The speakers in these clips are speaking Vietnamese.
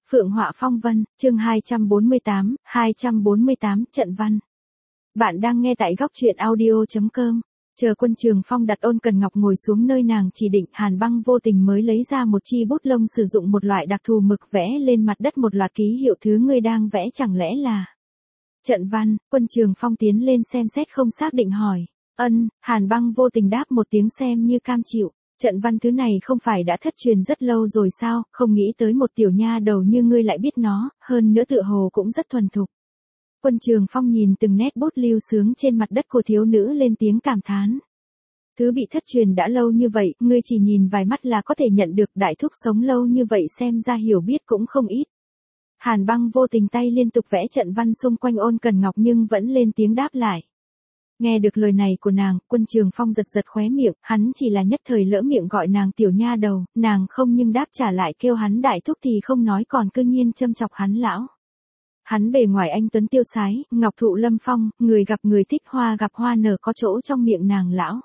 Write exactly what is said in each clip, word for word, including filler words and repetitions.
Phượng Họa Phong Vân, chương hai trăm bốn mươi tám, hai trăm bốn mươi tám, trận văn. Bạn đang nghe tại góc truyện audio chấm com. Chờ Quân Trường Phong đặt Ôn Cần Ngọc ngồi xuống nơi nàng chỉ định, Hàn Băng vô tình mới lấy ra một chi bút lông, sử dụng một loại đặc thù mực vẽ lên mặt đất một loạt ký hiệu. Thứ ngươi đang vẽ chẳng lẽ là trận văn? Quân Trường Phong tiến lên xem xét không xác định hỏi. Ân, Hàn Băng vô tình đáp một tiếng xem như cam chịu. Trận văn thứ này không phải đã thất truyền rất lâu rồi sao, không nghĩ tới một tiểu nha đầu như ngươi lại biết nó, hơn nữa tựa hồ cũng rất thuần thục. Quân Trường Phong nhìn từng nét bút lưu sướng trên mặt đất của thiếu nữ lên tiếng cảm thán. Thứ bị thất truyền đã lâu như vậy, ngươi chỉ nhìn vài mắt là có thể nhận được, đại thúc sống lâu như vậy xem ra hiểu biết cũng không ít. Hàn Băng vô tình tay liên tục vẽ trận văn xung quanh Ôn Cần Ngọc nhưng vẫn lên tiếng đáp lại. Nghe được lời này của nàng, Quân Trường Phong giật giật khóe miệng, hắn chỉ là nhất thời lỡ miệng gọi nàng tiểu nha đầu, nàng không nhưng đáp trả lại kêu hắn đại thúc thì không nói còn cư nhiên châm chọc hắn lão. Hắn bề ngoài anh tuấn tiêu sái, ngọc thụ lâm phong, người gặp người thích, hoa gặp hoa nở, có chỗ trong miệng nàng lão.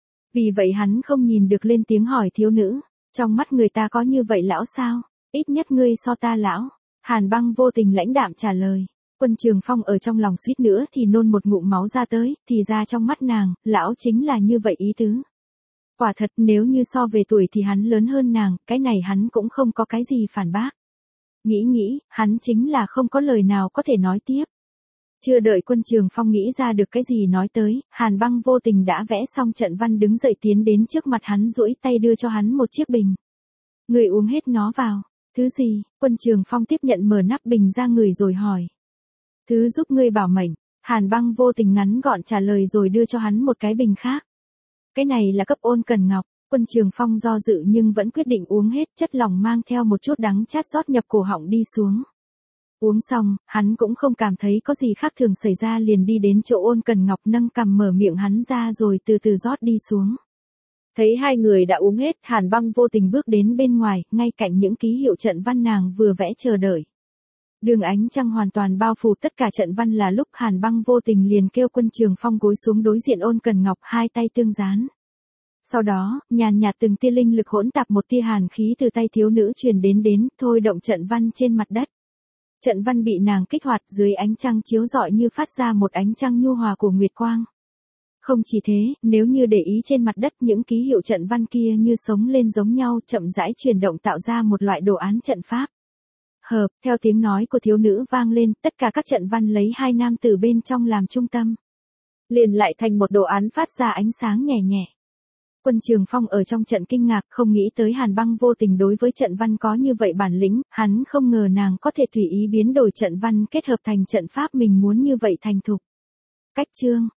Vì vậy hắn không nhìn được lên tiếng hỏi thiếu nữ, trong mắt người ta có như vậy lão sao, ít nhất ngươi so ta lão. Hàn Băng vô tình lãnh đạm trả lời. Quân Trường Phong ở trong lòng suýt nữa thì nôn một ngụm máu ra tới, thì ra trong mắt nàng, lão chính là như vậy ý tứ. Quả thật nếu như so về tuổi thì hắn lớn hơn nàng, cái này hắn cũng không có cái gì phản bác. Nghĩ nghĩ, hắn chính là không có lời nào có thể nói tiếp. Chưa đợi Quân Trường Phong nghĩ ra được cái gì nói tới, Hàn Băng vô tình đã vẽ xong trận văn đứng dậy tiến đến trước mặt hắn duỗi tay đưa cho hắn một chiếc bình. Người uống hết nó vào. Thứ gì? Quân Trường Phong tiếp nhận mở nắp bình ra người rồi hỏi. Thứ giúp ngươi bảo mệnh. Hàn Băng vô tình ngắn gọn trả lời rồi đưa cho hắn một cái bình khác. Cái này là cấp Ôn Cần Ngọc. Quân Trường Phong do dự nhưng vẫn quyết định uống hết, chất lỏng mang theo một chút đắng chát rót nhập cổ họng đi xuống. Uống xong, hắn cũng không cảm thấy có gì khác thường xảy ra, liền đi đến chỗ Ôn Cần Ngọc, nâng cằm mở miệng hắn ra rồi từ từ rót đi xuống. Thấy hai người đã uống hết, Hàn Băng vô tình bước đến bên ngoài, ngay cạnh những ký hiệu trận văn nàng vừa vẽ chờ đợi. Đường ánh trăng hoàn toàn bao phủ tất cả trận văn là lúc Hàn Băng vô tình liền kêu Quân Trường Phong gối xuống đối diện Ôn Cần Ngọc, hai tay tương dán. Sau đó, nhàn nhạt từng tia linh lực hỗn tạp một tia hàn khí từ tay thiếu nữ truyền đến đến, thôi động trận văn trên mặt đất. Trận văn bị nàng kích hoạt, dưới ánh trăng chiếu rọi như phát ra một ánh trăng nhu hòa của nguyệt quang. Không chỉ thế, nếu như để ý trên mặt đất, những ký hiệu trận văn kia như sống lên giống nhau, chậm rãi chuyển động tạo ra một loại đồ án trận pháp. Hợp, theo tiếng nói của thiếu nữ vang lên, tất cả các trận văn lấy hai nam tử bên trong làm trung tâm. Liền lại thành một đồ án phát ra ánh sáng nhẹ nhẹ. Quân Trường Phong ở trong trận kinh ngạc, không nghĩ tới Hàn Băng vô tình đối với trận văn có như vậy bản lĩnh, hắn không ngờ nàng có thể tùy ý biến đổi trận văn kết hợp thành trận pháp mình muốn như vậy thành thục. Cách chương,